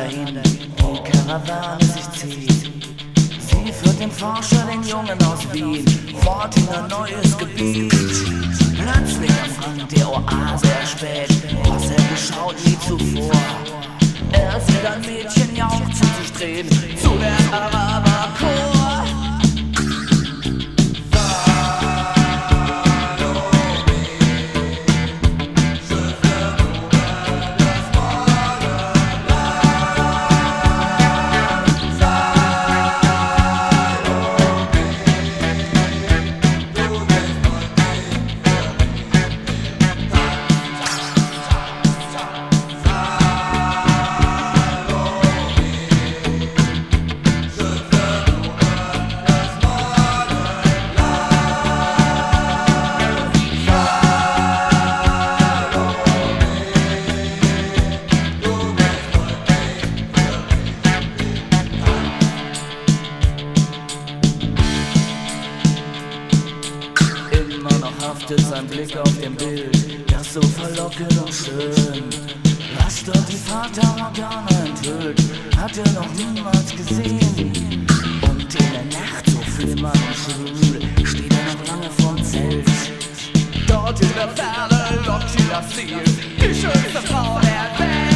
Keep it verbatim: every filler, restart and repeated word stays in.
dahin, die Karawane sich zieht. Sie führt den Forscher, den Jungen aus Wien, fort in ein neues Gebiet. Plötzlich am Rand der Oase erspäht, was er geschaut nie zuvor. Er sieht ein Mädchen jauchzend sich drehen zu der Araber-Chor. Haftet sein Blick auf dem Bild, das so verlockend und schön. Was dort die Fata Morgana enthüllt, hat er noch niemals gesehen. Und in der Nacht so flimmernd und schwül, steht er noch lange vorm Zelt. Dort in der Ferne lockt sie das Ziel, die schönste Frau der Welt.